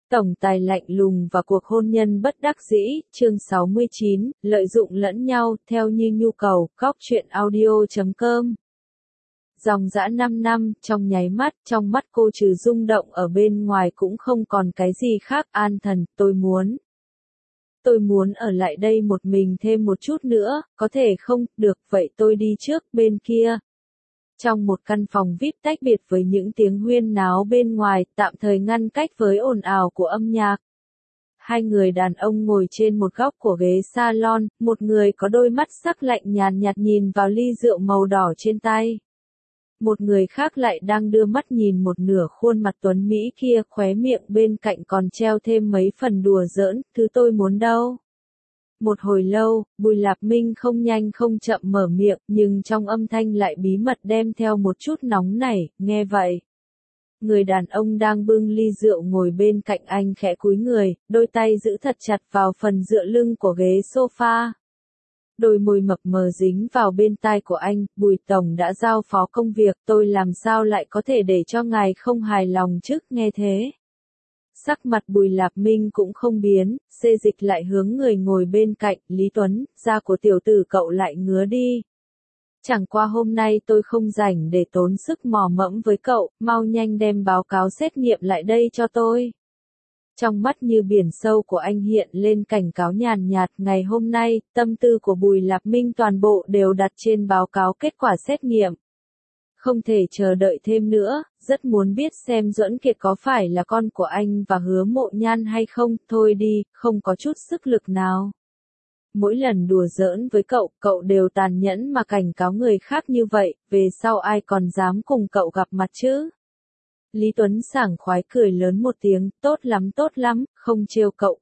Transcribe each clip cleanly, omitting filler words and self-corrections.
Tổng tài lạnh lùng và cuộc hôn nhân bất đắc dĩ, chương 69, lợi dụng lẫn nhau, theo như nhu cầu, góc truyện audio.com. Dòng dã 5 năm, trong nháy mắt, trong mắt cô trừ rung động ở bên ngoài cũng không còn cái gì khác. An Thần, tôi muốn ở lại đây một mình thêm một chút nữa, có thể không? Được, vậy tôi đi trước. Bên kia, trong một căn phòng VIP tách biệt với những tiếng huyên náo bên ngoài, tạm thời ngăn cách với ồn ào của âm nhạc. Hai người đàn ông ngồi trên một góc của ghế salon, một người có đôi mắt sắc lạnh nhàn nhạt nhìn vào ly rượu màu đỏ trên tay. Một người khác lại đang đưa mắt nhìn một nửa khuôn mặt tuấn Mỹ kia, khóe miệng bên cạnh còn treo thêm mấy phần đùa giỡn, thứ tôi muốn đâu. Một hồi lâu, Bùi Lạp Minh không nhanh không chậm mở miệng, nhưng trong âm thanh lại bí mật đem theo một chút nóng nảy. Nghe vậy, người đàn ông đang bưng ly rượu ngồi bên cạnh anh khẽ cúi người, đôi tay giữ thật chặt vào phần dựa lưng của ghế sofa. Đôi môi mập mờ dính vào bên tai của anh. Bùi Tổng đã giao phó công việc, tôi làm sao lại có thể để cho ngài không hài lòng chứ? Nghe thế, sắc mặt Bùi Lạp Minh cũng không biến, xê dịch lại hướng người ngồi bên cạnh. Lý Tuấn, da của tiểu tử cậu lại ngứa đi. Chẳng qua hôm nay tôi không rảnh để tốn sức mò mẫm với cậu, mau nhanh đem báo cáo xét nghiệm lại đây cho tôi. Trong mắt như biển sâu của anh hiện lên cảnh cáo nhàn nhạt. Ngày hôm nay, tâm tư của Bùi Lạp Minh toàn bộ đều đặt trên báo cáo kết quả xét nghiệm. Không thể chờ đợi thêm nữa, rất muốn biết xem Duẫn Kiệt có phải là con của anh và Hứa Mộ Nhan hay không. Thôi đi, không có chút sức lực nào. Mỗi lần đùa giỡn với cậu đều tàn nhẫn mà cảnh cáo người khác như vậy, về sau ai còn dám cùng cậu gặp mặt chứ? Lý Tuấn sảng khoái cười lớn một tiếng, tốt lắm, không trêu cậu.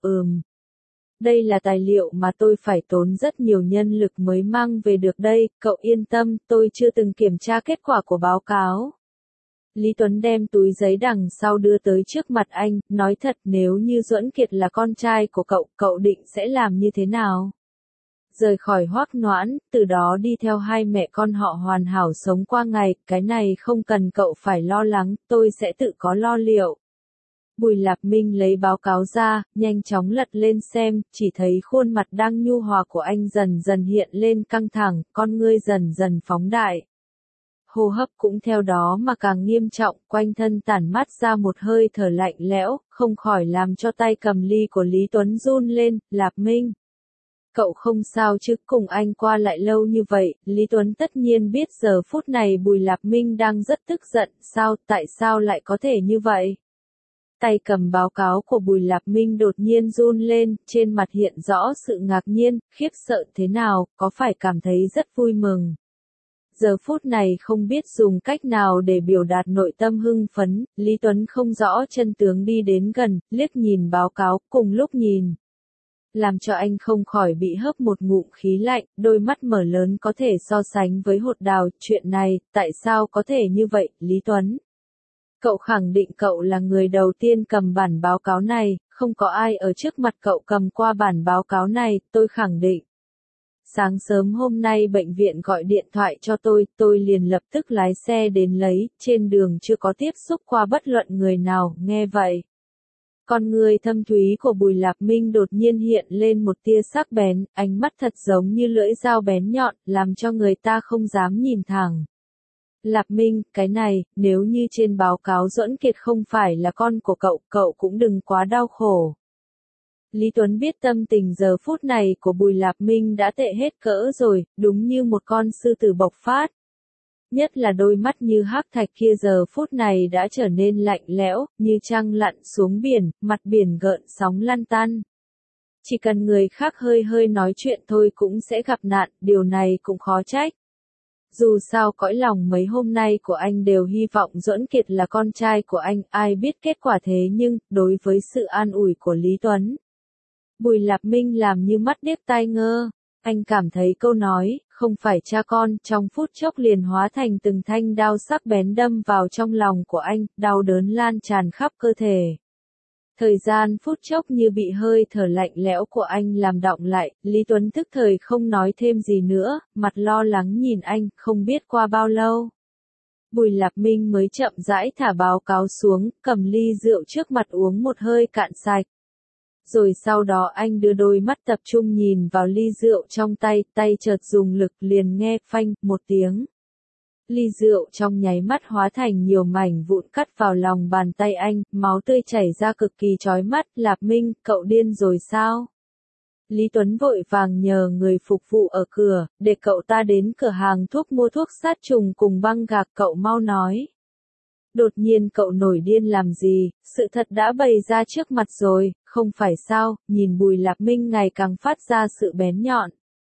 Đây là tài liệu mà tôi phải tốn rất nhiều nhân lực mới mang về được đây, cậu yên tâm, tôi chưa từng kiểm tra kết quả của báo cáo. Lý Tuấn đem túi giấy đằng sau đưa tới trước mặt anh, nói thật, nếu như Duẫn Kiệt là con trai của cậu định sẽ làm như thế nào? Rời khỏi Hoắc Noãn, từ đó đi theo hai mẹ con họ hoàn hảo sống qua ngày, cái này không cần cậu phải lo lắng, tôi sẽ tự có lo liệu. Bùi Lạp Minh lấy báo cáo ra, nhanh chóng lật lên xem, chỉ thấy khuôn mặt đang nhu hòa của anh dần dần hiện lên căng thẳng, con ngươi dần dần phóng đại. Hô hấp cũng theo đó mà càng nghiêm trọng, quanh thân tản mát ra một hơi thở lạnh lẽo, không khỏi làm cho tay cầm ly của Lý Tuấn run lên. Lạp Minh, cậu không sao chứ? Cùng anh qua lại lâu như vậy, Lý Tuấn tất nhiên biết giờ phút này Bùi Lạp Minh đang rất tức giận. Tại sao lại có thể như vậy? Tay cầm báo cáo của Bùi Lạp Minh đột nhiên run lên, trên mặt hiện rõ sự ngạc nhiên, khiếp sợ thế nào, có phải cảm thấy rất vui mừng. Giờ phút này không biết dùng cách nào để biểu đạt nội tâm hưng phấn, Lý Tuấn không rõ chân tướng đi đến gần, liếc nhìn báo cáo, cùng lúc nhìn. Làm cho anh không khỏi bị hớp một ngụm khí lạnh, đôi mắt mở lớn có thể so sánh với hột đào. Chuyện này, tại sao có thể như vậy, Lý Tuấn? Cậu khẳng định cậu là người đầu tiên cầm bản báo cáo này, không có ai ở trước mặt cậu cầm qua bản báo cáo này, tôi khẳng định. Sáng sớm hôm nay bệnh viện gọi điện thoại cho tôi liền lập tức lái xe đến lấy, trên đường chưa có tiếp xúc qua bất luận người nào. Nghe vậy, con người thâm thúy của Bùi Lạp Minh đột nhiên hiện lên một tia sắc bén, ánh mắt thật giống như lưỡi dao bén nhọn, làm cho người ta không dám nhìn thẳng. Lạp Minh, cái này, nếu như trên báo cáo Duẫn Kiệt không phải là con của cậu cũng đừng quá đau khổ. Lý Tuấn biết tâm tình giờ phút này của Bùi Lạp Minh đã tệ hết cỡ rồi, đúng như một con sư tử bộc phát. Nhất là đôi mắt như hắc thạch kia giờ phút này đã trở nên lạnh lẽo, như trăng lặn xuống biển, mặt biển gợn sóng lăn tăn. Chỉ cần người khác hơi nói chuyện thôi cũng sẽ gặp nạn, điều này cũng khó trách. Dù sao cõi lòng mấy hôm nay của anh đều hy vọng Duẫn Kiệt là con trai của anh, ai biết kết quả thế nhưng, đối với sự an ủi của Lý Tuấn, Bùi Lạp Minh làm như mắt điếc tai ngơ. Anh cảm thấy câu nói, không phải cha con, trong phút chốc liền hóa thành từng thanh đao sắc bén đâm vào trong lòng của anh, đau đớn lan tràn khắp cơ thể. Thời gian phút chốc như bị hơi thở lạnh lẽo của anh làm đọng lại, Lý Tuấn tức thời không nói thêm gì nữa, mặt lo lắng nhìn anh, không biết qua bao lâu. Bùi Lạp Minh mới chậm rãi thả báo cáo xuống, cầm ly rượu trước mặt uống một hơi cạn sạch. Rồi sau đó anh đưa đôi mắt tập trung nhìn vào ly rượu trong tay, tay chợt dùng lực liền nghe phanh một tiếng. Ly rượu trong nháy mắt hóa thành nhiều mảnh vụn cắt vào lòng bàn tay anh, máu tươi chảy ra cực kỳ chói mắt. Lạp Minh, cậu điên rồi sao? Lý Tuấn vội vàng nhờ người phục vụ ở cửa, để cậu ta đến cửa hàng thuốc mua thuốc sát trùng cùng băng gạc, cậu mau nói. Đột nhiên cậu nổi điên làm gì, sự thật đã bày ra trước mặt rồi, không phải sao? Nhìn Bùi Lạp Minh ngày càng phát ra sự bén nhọn.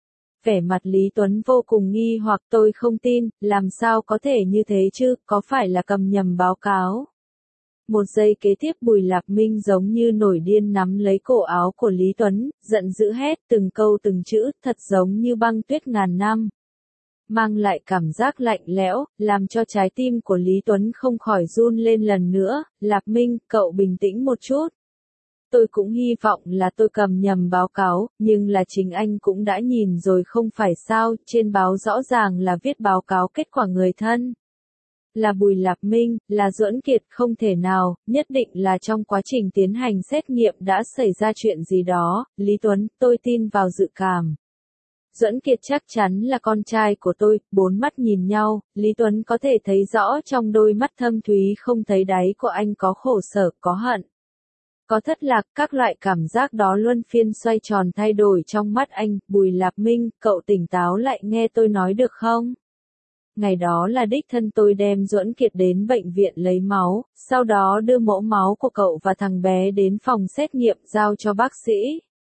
Vẻ mặt Lý Tuấn vô cùng nghi hoặc, tôi không tin, làm sao có thể như thế chứ, có phải là cầm nhầm báo cáo? Một giây kế tiếp Bùi Lạp Minh giống như nổi điên nắm lấy cổ áo của Lý Tuấn, giận dữ hét từng câu từng chữ, thật giống như băng tuyết ngàn năm. Mang lại cảm giác lạnh lẽo, làm cho trái tim của Lý Tuấn không khỏi run lên lần nữa. Lạp Minh, cậu bình tĩnh một chút. Tôi cũng hy vọng là tôi cầm nhầm báo cáo, nhưng là chính anh cũng đã nhìn rồi không phải sao, trên báo rõ ràng là viết báo cáo kết quả người thân. Là Bùi Lạp Minh, là Duẫn Kiệt, không thể nào, nhất định là trong quá trình tiến hành xét nghiệm đã xảy ra chuyện gì đó. Lý Tuấn, tôi tin vào dự cảm. Duẫn Kiệt chắc chắn là con trai của tôi. Bốn mắt nhìn nhau, Lý Tuấn có thể thấy rõ trong đôi mắt thâm thúy không thấy đáy của anh có khổ sở, có hận, có thất lạc, các loại cảm giác đó luân phiên xoay tròn thay đổi trong mắt anh. Bùi Lạp Minh, cậu tỉnh táo lại nghe tôi nói được không? Ngày đó là đích thân tôi đem Duẫn Kiệt đến bệnh viện lấy máu, sau đó đưa mẫu máu của cậu và thằng bé đến phòng xét nghiệm giao cho bác sĩ.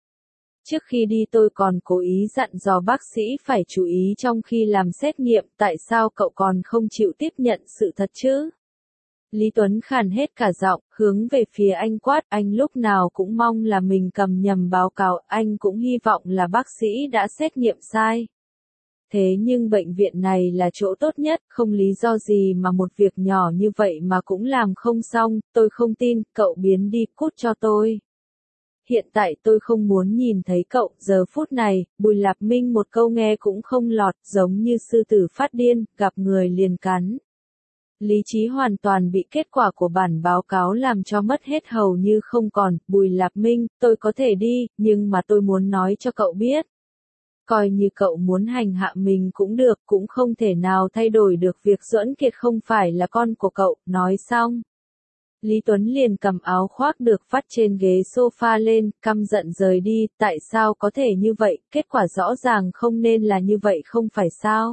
Trước khi đi tôi còn cố ý dặn dò bác sĩ phải chú ý trong khi làm xét nghiệm, tại sao cậu còn không chịu tiếp nhận sự thật chứ? Lý Tuấn khàn hết cả giọng, hướng về phía anh quát, anh lúc nào cũng mong là mình cầm nhầm báo cáo, anh cũng hy vọng là bác sĩ đã xét nghiệm sai. Thế nhưng bệnh viện này là chỗ tốt nhất, không lý do gì mà một việc nhỏ như vậy mà cũng làm không xong, tôi không tin, cậu biến đi, cút cho tôi. Hiện tại tôi không muốn nhìn thấy cậu, giờ phút này, Bùi Lạp Minh một câu nghe cũng không lọt, giống như sư tử phát điên, gặp người liền cắn. Lý trí hoàn toàn bị kết quả của bản báo cáo làm cho mất hết hầu như không còn. Bùi Lạp Minh, tôi có thể đi, nhưng mà tôi muốn nói cho cậu biết. Coi như cậu muốn hành hạ mình cũng được, cũng không thể nào thay đổi được việc Duẫn Kiệt không phải là con của cậu. Nói xong, Lý Tuấn liền cầm áo khoác được vắt trên ghế sofa lên, căm giận rời đi. Tại sao có thể như vậy, kết quả rõ ràng không nên là như vậy không phải sao?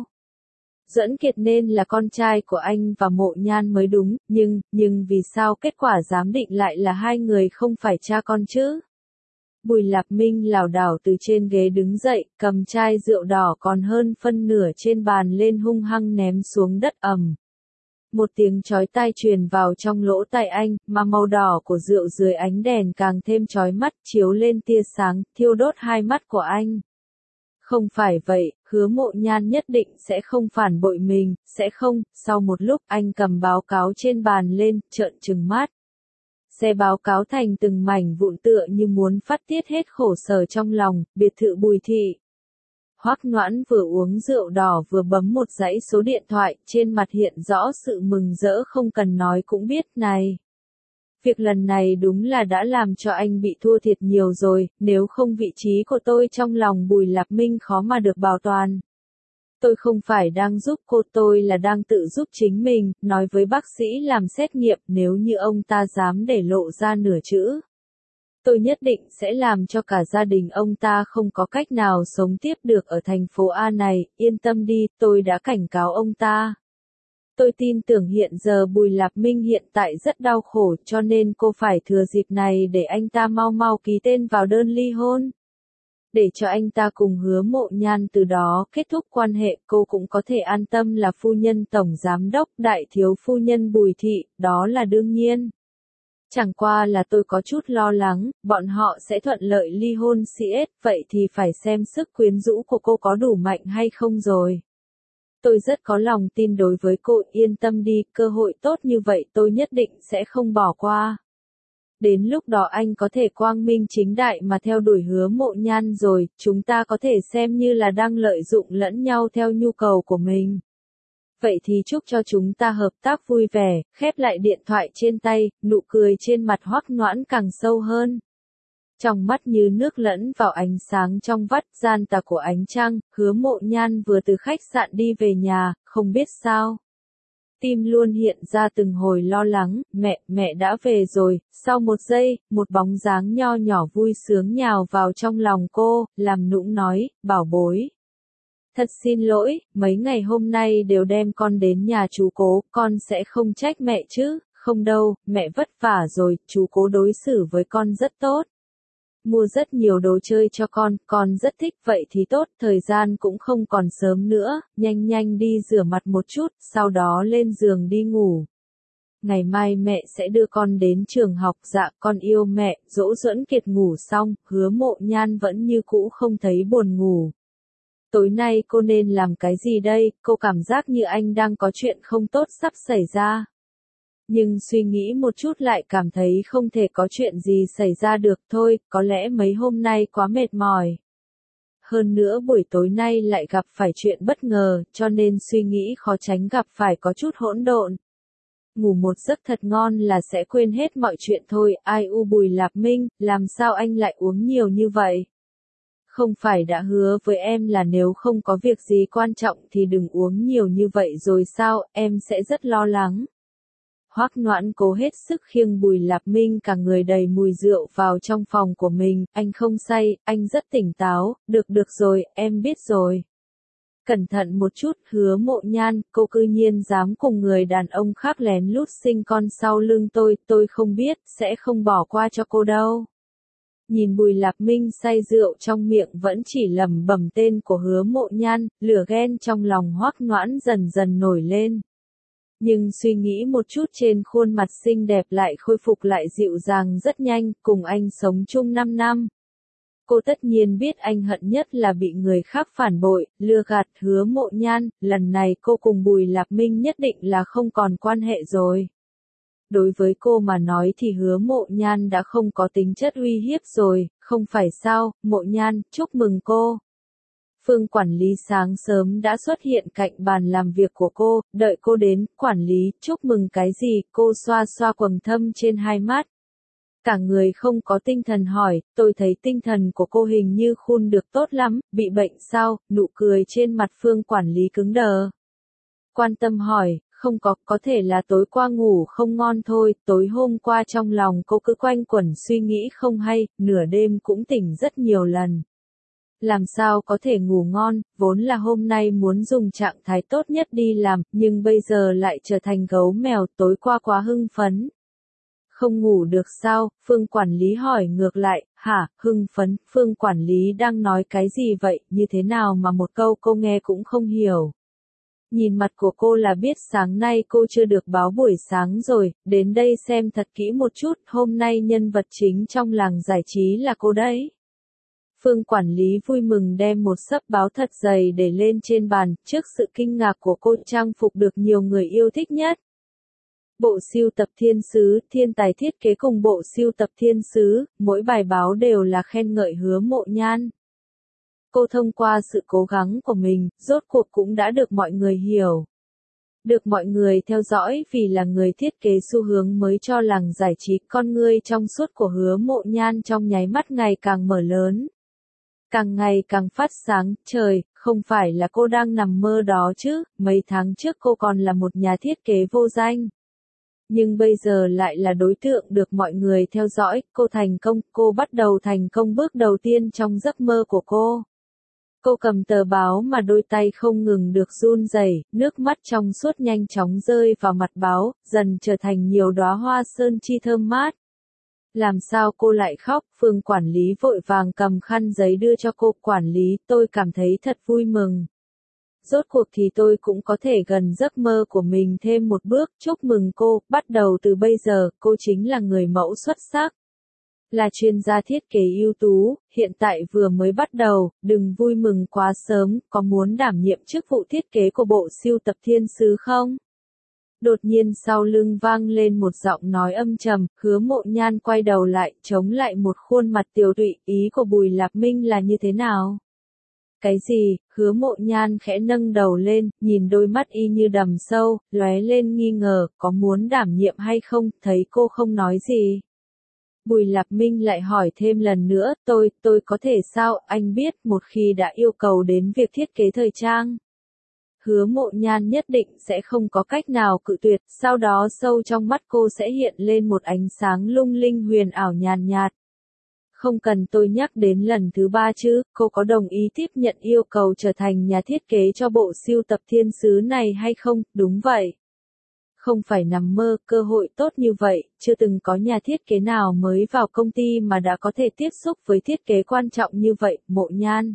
Duẫn Kiệt nên là con trai của anh và Mộ Nhan mới đúng, nhưng vì sao kết quả giám định lại là hai người không phải cha con chứ? Bùi Lạp Minh lảo đảo từ trên ghế đứng dậy, cầm chai rượu đỏ còn hơn phân nửa trên bàn lên hung hăng ném xuống đất ầm. Một tiếng chói tai truyền vào trong lỗ tai anh, mà màu đỏ của rượu dưới ánh đèn càng thêm chói mắt, chiếu lên tia sáng, thiêu đốt hai mắt của anh. Không phải vậy, Hứa Mộ Nhan nhất định sẽ không phản bội mình, sẽ không. Sau một lúc anh cầm báo cáo trên bàn lên, trợn trừng mắt. Xé báo cáo thành từng mảnh vụn tựa như muốn phát tiết hết khổ sở trong lòng. Biệt thự Bùi Thị. Hoắc Noãn vừa uống rượu đỏ vừa bấm một dãy số điện thoại, trên mặt hiện rõ sự mừng rỡ không cần nói cũng biết này. Việc lần này đúng là đã làm cho anh bị thua thiệt nhiều rồi, nếu không vị trí của tôi trong lòng Bùi Lạp Minh khó mà được bảo toàn. Tôi không phải đang giúp cô, tôi là đang tự giúp chính mình, nói với bác sĩ làm xét nghiệm, nếu như ông ta dám để lộ ra nửa chữ. Tôi nhất định sẽ làm cho cả gia đình ông ta không có cách nào sống tiếp được ở thành phố A này, yên tâm đi, tôi đã cảnh cáo ông ta. Tôi tin tưởng hiện giờ Bùi Lạp Minh hiện tại rất đau khổ cho nên cô phải thừa dịp này để anh ta mau mau ký tên vào đơn ly hôn. Để cho anh ta cùng Hứa Mộ Nhan từ đó kết thúc quan hệ, cô cũng có thể an tâm là phu nhân tổng giám đốc, đại thiếu phu nhân Bùi Thị, đó là đương nhiên. Chẳng qua là tôi có chút lo lắng, bọn họ sẽ thuận lợi ly hôn CS, vậy thì phải xem sức quyến rũ của cô có đủ mạnh hay không rồi. Tôi rất có lòng tin đối với cô, yên tâm đi, cơ hội tốt như vậy tôi nhất định sẽ không bỏ qua. Đến lúc đó anh có thể quang minh chính đại mà theo đuổi Hứa Mộ Nhan rồi, chúng ta có thể xem như là đang lợi dụng lẫn nhau theo nhu cầu của mình. vậy thì chúc cho chúng ta hợp tác vui vẻ, khép lại điện thoại trên tay, nụ cười trên mặt Hoắc Noãn càng sâu hơn. Trong mắt như nước lẫn vào ánh sáng trong vắt gian tà của ánh trăng, Hứa Mộ Nhan vừa từ khách sạn đi về nhà, không biết sao. Tim luôn hiện ra từng hồi lo lắng, mẹ đã về rồi, sau một giây, một bóng dáng nho nhỏ vui sướng nhào vào trong lòng cô, làm nũng nói, bảo bối. Thật xin lỗi, mấy ngày hôm nay đều đem con đến nhà chú Cố, con sẽ không trách mẹ chứ, không đâu, mẹ vất vả rồi, chú Cố đối xử với con rất tốt. Mua rất nhiều đồ chơi cho con rất thích, vậy thì tốt, thời gian cũng không còn sớm nữa, nhanh đi rửa mặt một chút, sau đó lên giường đi ngủ. Ngày mai mẹ sẽ đưa con đến trường học, dạ con yêu mẹ. Dỗ Duẫn Kiệt ngủ xong, Hứa Mộ Nhan vẫn như cũ không thấy buồn ngủ. Tối nay cô nên làm cái gì đây, cô cảm giác như anh đang có chuyện không tốt sắp xảy ra. Nhưng suy nghĩ một chút lại cảm thấy không thể có chuyện gì xảy ra được thôi, có lẽ mấy hôm nay quá mệt mỏi. Hơn nữa buổi tối nay lại gặp phải chuyện bất ngờ, cho nên suy nghĩ khó tránh gặp phải có chút hỗn độn. Ngủ một giấc thật ngon là sẽ quên hết mọi chuyện thôi, ai u Bùi Lạp Minh, làm sao anh lại uống nhiều như vậy? Không phải đã hứa với em là nếu không có việc gì quan trọng thì đừng uống nhiều như vậy rồi sao, em sẽ rất lo lắng. Hoắc Noãn cố hết sức khiêng Bùi Lạp Minh cả người đầy mùi rượu vào trong phòng của mình, anh không say, anh rất tỉnh táo, được rồi, em biết rồi. Cẩn thận một chút, Hứa Mộ Nhan, cô cư nhiên dám cùng người đàn ông khác lén lút sinh con sau lưng tôi không biết, sẽ không bỏ qua cho cô đâu. Nhìn Bùi Lạp Minh say rượu trong miệng vẫn chỉ lẩm bẩm tên của Hứa Mộ Nhan, lửa ghen trong lòng Hoắc Noãn dần dần nổi lên. Nhưng suy nghĩ một chút trên khuôn mặt xinh đẹp lại khôi phục lại dịu dàng rất nhanh, cùng anh sống chung 5 năm. Cô tất nhiên biết anh hận nhất là bị người khác phản bội, lừa gạt Hứa Mộ Nhan, lần này cô cùng Bùi Lạp Minh nhất định là không còn quan hệ rồi. Đối với cô mà nói thì Hứa Mộ Nhan đã không có tính chất uy hiếp rồi, không phải sao, Mộ Nhan, chúc mừng cô. Phương quản lý sáng sớm đã xuất hiện cạnh bàn làm việc của cô, đợi cô đến, quản lý, chúc mừng cái gì, cô xoa xoa quầng thâm trên hai mắt. Cả người không có tinh thần hỏi, tôi thấy tinh thần của cô hình như khôn được tốt lắm, bị bệnh sao, nụ cười trên mặt Phương quản lý cứng đờ. Quan tâm hỏi, không có thể là tối qua ngủ không ngon thôi, tối hôm qua trong lòng cô cứ quanh quẩn suy nghĩ không hay, nửa đêm cũng tỉnh rất nhiều lần. Làm sao có thể ngủ ngon, vốn là hôm nay muốn dùng trạng thái tốt nhất đi làm, nhưng bây giờ lại trở thành gấu mèo, tối qua quá hưng phấn. Không ngủ được sao, Phương quản lý hỏi ngược lại, hả, hưng phấn, Phương quản lý đang nói cái gì vậy, như thế nào mà một câu cô nghe cũng không hiểu. Nhìn mặt của cô là biết sáng nay cô chưa được báo buổi sáng rồi, đến đây xem thật kỹ một chút, hôm nay nhân vật chính trong làng giải trí là cô đấy. Phương quản lý vui mừng đem một xấp báo thật dày để lên trên bàn, trước sự kinh ngạc của cô trang phục được nhiều người yêu thích nhất. Bộ sưu tập thiên sứ, thiên tài thiết kế cùng bộ sưu tập thiên sứ, mỗi bài báo đều là khen ngợi Hứa Mộ Nhan. Cô thông qua sự cố gắng của mình, rốt cuộc cũng đã được mọi người hiểu. Được mọi người theo dõi vì là người thiết kế xu hướng mới cho làng giải trí, con ngươi trong suốt của Hứa Mộ Nhan trong nháy mắt ngày càng mở lớn. Càng ngày càng phát sáng, trời, không phải là cô đang nằm mơ đó chứ, mấy tháng trước cô còn là một nhà thiết kế vô danh. Nhưng bây giờ lại là đối tượng được mọi người theo dõi, cô thành công, cô bắt đầu thành công bước đầu tiên trong giấc mơ của cô. Cô cầm tờ báo mà đôi tay không ngừng được run rẩy, nước mắt trong suốt nhanh chóng rơi vào mặt báo, dần trở thành nhiều đóa hoa sơn chi thơm mát. Làm sao cô lại khóc, Phương quản lý vội vàng cầm khăn giấy đưa cho cô, quản lý, tôi cảm thấy thật vui mừng. Rốt cuộc thì tôi cũng có thể gần giấc mơ của mình thêm một bước, chúc mừng cô, bắt đầu từ bây giờ, cô chính là người mẫu xuất sắc. Là chuyên gia thiết kế ưu tú, hiện tại vừa mới bắt đầu, đừng vui mừng quá sớm, có muốn đảm nhiệm chức vụ thiết kế của bộ sưu tập thiên sứ không? Đột nhiên sau lưng vang lên một giọng nói âm trầm, Hứa Mộ Nhan quay đầu lại, chống lại một khuôn mặt tiều tụy, ý của Bùi Lạp Minh là như thế nào? Cái gì? Hứa Mộ Nhan khẽ nâng đầu lên, nhìn đôi mắt y như đầm sâu, lóe lên nghi ngờ, có muốn đảm nhiệm hay không, thấy cô không nói gì. Bùi Lạp Minh lại hỏi thêm lần nữa, tôi có thể sao, anh biết, một khi đã yêu cầu đến việc thiết kế thời trang. Hứa Mộ Nhan nhất định sẽ không có cách nào cự tuyệt, sau đó sâu trong mắt cô sẽ hiện lên một ánh sáng lung linh huyền ảo nhàn nhạt. Không cần tôi nhắc đến lần thứ 3 chứ, cô có đồng ý tiếp nhận yêu cầu trở thành nhà thiết kế cho bộ sưu tập thiên sứ này hay không? Đúng vậy. Không phải nằm mơ, cơ hội tốt như vậy, chưa từng có nhà thiết kế nào mới vào công ty mà đã có thể tiếp xúc với thiết kế quan trọng như vậy, Mộ Nhan.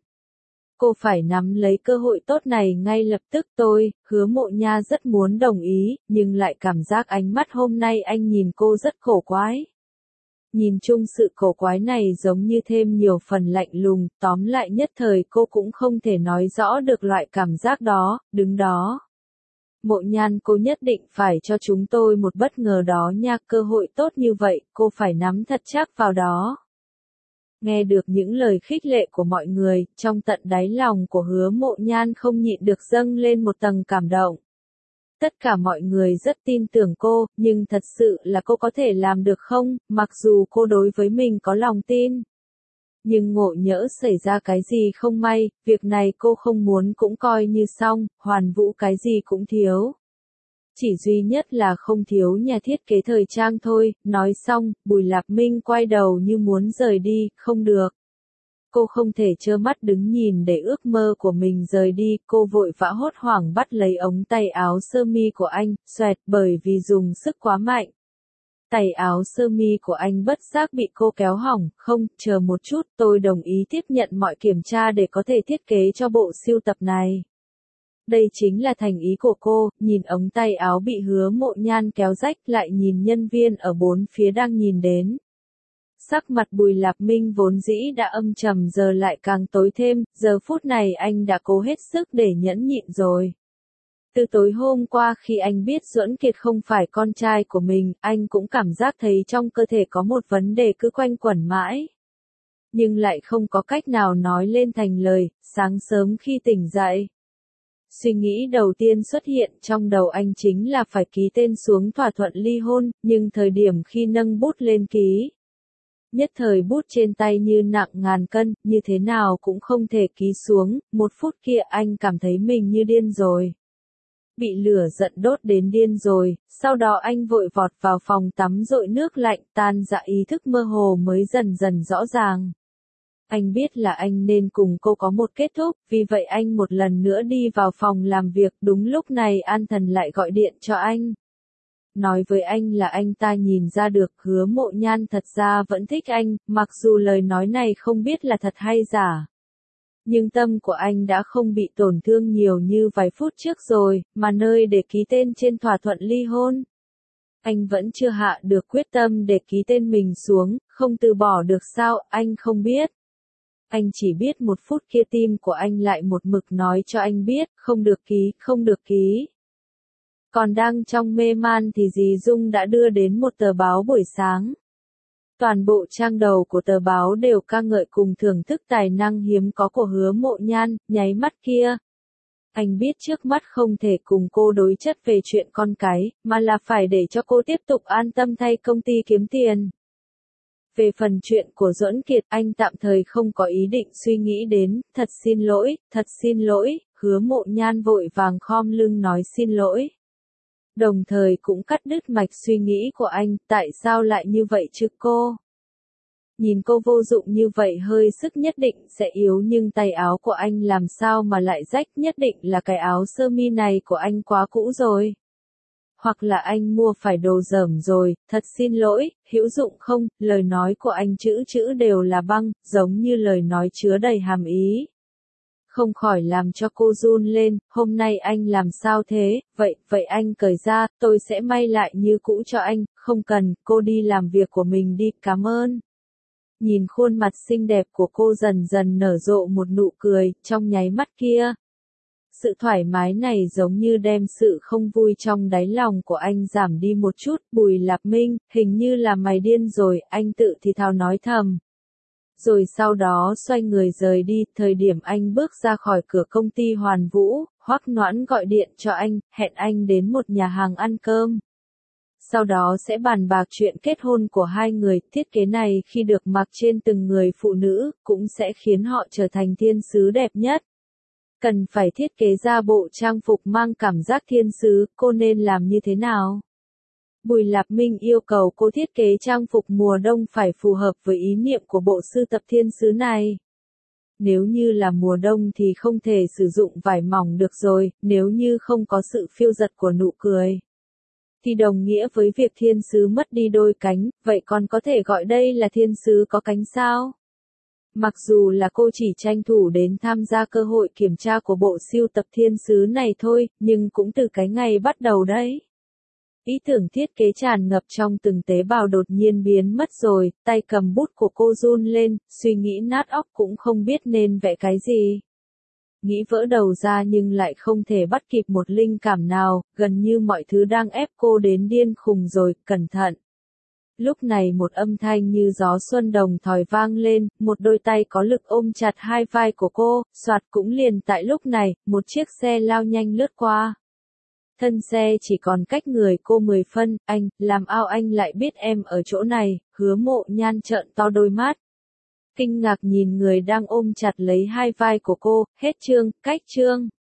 Cô phải nắm lấy cơ hội tốt này ngay lập tức. Hứa Mộ Nha rất muốn đồng ý, nhưng lại cảm giác ánh mắt hôm nay anh nhìn cô rất cổ quái. Nhìn chung sự cổ quái này giống như thêm nhiều phần lạnh lùng, tóm lại nhất thời cô cũng không thể nói rõ được loại cảm giác đó, đứng đó. Mộ Nhan, cô nhất định phải cho chúng tôi một bất ngờ đó nha, cơ hội tốt như vậy, cô phải nắm thật chắc vào đó. Nghe được những lời khích lệ của mọi người, trong tận đáy lòng của Hứa Mộ Nhan không nhịn được dâng lên một tầng cảm động. Tất cả mọi người rất tin tưởng cô, nhưng thật sự là cô có thể làm được không, mặc dù cô đối với mình có lòng tin. Nhưng ngộ nhỡ xảy ra cái gì không may, việc này cô không muốn cũng coi như xong, Hoàn Vũ cái gì cũng thiếu. Chỉ duy nhất là không thiếu nhà thiết kế thời trang thôi, nói xong, Bùi Lạp Minh quay đầu như muốn rời đi, không được. Cô không thể trơ mắt đứng nhìn để ước mơ của mình rời đi, cô vội vã hốt hoảng bắt lấy ống tay áo sơ mi của anh, xoẹt bởi vì dùng sức quá mạnh. Tay áo sơ mi của anh bất giác bị cô kéo hỏng, không, chờ một chút, tôi đồng ý tiếp nhận mọi kiểm tra để có thể thiết kế cho bộ sưu tập này. Đây chính là thành ý của cô, nhìn ống tay áo bị Hứa Mộ Nhan kéo rách lại nhìn nhân viên ở bốn phía đang nhìn đến. Sắc mặt Bùi Lạp Minh vốn dĩ đã âm trầm giờ lại càng tối thêm, giờ phút này anh đã cố hết sức để nhẫn nhịn rồi. Từ tối hôm qua khi anh biết Duẫn Kiệt không phải con trai của mình, anh cũng cảm giác thấy trong cơ thể có một vấn đề cứ quanh quẩn mãi. Nhưng lại không có cách nào nói lên thành lời, sáng sớm khi tỉnh dậy. Suy nghĩ đầu tiên xuất hiện trong đầu anh chính là phải ký tên xuống thỏa thuận ly hôn, nhưng thời điểm khi nâng bút lên ký. Nhất thời bút trên tay như nặng ngàn cân, như thế nào cũng không thể ký xuống, một phút kia anh cảm thấy mình như điên rồi. Bị lửa giận đốt đến điên rồi, sau đó anh vội vọt vào phòng tắm dội nước lạnh, tan dạ ý thức mơ hồ mới dần dần rõ ràng. Anh biết là anh nên cùng cô có một kết thúc, vì vậy anh một lần nữa đi vào phòng làm việc, đúng lúc này An Thần lại gọi điện cho anh. Nói với anh là anh ta nhìn ra được Hứa Mộ Nhan thật ra vẫn thích anh, mặc dù lời nói này không biết là thật hay giả. Nhưng tâm của anh đã không bị tổn thương nhiều như vài phút trước rồi, mà nơi để ký tên trên thỏa thuận ly hôn. Anh vẫn chưa hạ được quyết tâm để ký tên mình xuống, không từ bỏ được sao, anh không biết. Anh chỉ biết một phút kia tim của anh lại một mực nói cho anh biết, không được ký, không được ký. Còn đang trong mê man thì dì Dung đã đưa đến một tờ báo buổi sáng. Toàn bộ trang đầu của tờ báo đều ca ngợi cùng thưởng thức tài năng hiếm có của Hứa Mộ Nhan, nháy mắt kia. Anh biết trước mắt không thể cùng cô đối chất về chuyện con cái, mà là phải để cho cô tiếp tục an tâm thay công ty kiếm tiền. Về phần chuyện của Duẫn Kiệt, anh tạm thời không có ý định suy nghĩ đến, thật xin lỗi, Hứa Mộ Nhan vội vàng khom lưng nói xin lỗi. Đồng thời cũng cắt đứt mạch suy nghĩ của anh, tại sao lại như vậy chứ cô? Nhìn cô vô dụng như vậy hơi sức nhất định sẽ yếu nhưng tay áo của anh làm sao mà lại rách, nhất định là cái áo sơ mi này của anh quá cũ rồi. Hoặc là anh mua phải đồ dởm rồi, thật xin lỗi, hữu dụng không, lời nói của anh chữ chữ đều là băng, giống như lời nói chứa đầy hàm ý. Không khỏi làm cho cô run lên, hôm nay anh làm sao thế, vậy anh cởi ra, tôi sẽ may lại như cũ cho anh, không cần, cô đi làm việc của mình đi, cảm ơn. Nhìn khuôn mặt xinh đẹp của cô dần dần nở rộ một nụ cười, trong nháy mắt kia. Sự thoải mái này giống như đem sự không vui trong đáy lòng của anh giảm đi một chút, Bùi Lạp Minh, hình như là mày điên rồi, anh tự thì thào nói thầm. rồi sau đó xoay người rời đi. Thời điểm anh bước ra khỏi cửa công ty Hoàn Vũ, Hoắc Noãn gọi điện cho anh, hẹn anh đến một nhà hàng ăn cơm. Sau đó sẽ bàn bạc chuyện kết hôn của hai người. Thiết kế này khi được mặc trên từng người phụ nữ, cũng sẽ khiến họ trở thành thiên sứ đẹp nhất. Cần phải thiết kế ra bộ trang phục mang cảm giác thiên sứ, cô nên làm như thế nào? Bùi Lạp Minh yêu cầu cô thiết kế trang phục mùa đông phải phù hợp với ý niệm của bộ sưu tập thiên sứ này. Nếu như là mùa đông thì không thể sử dụng vải mỏng được rồi, nếu như không có sự phiêu dật của nụ cười thì đồng nghĩa với việc thiên sứ mất đi đôi cánh, vậy còn có thể gọi đây là thiên sứ có cánh sao? Mặc dù là cô chỉ tranh thủ đến tham gia cơ hội kiểm tra của bộ sưu tập thiên sứ này thôi, nhưng cũng từ cái ngày bắt đầu đấy. Ý tưởng thiết kế tràn ngập trong từng tế bào đột nhiên biến mất rồi, tay cầm bút của cô run lên, suy nghĩ nát óc cũng không biết nên vẽ cái gì. Nghĩ vỡ đầu ra nhưng lại không thể bắt kịp một linh cảm nào, gần như mọi thứ đang ép cô đến điên khùng rồi, cẩn thận. Lúc này một âm thanh như gió xuân đồng thổi vang lên, một đôi tay có lực ôm chặt hai vai của cô, soạt cũng liền tại lúc này, một chiếc xe lao nhanh lướt qua. Thân xe chỉ còn cách người cô 10 phân, anh, làm ao anh lại biết em ở chỗ này, Hứa Mộ Nhan trợn to đôi mắt. Kinh ngạc nhìn người đang ôm chặt lấy hai vai của cô, hết chương, cách chương.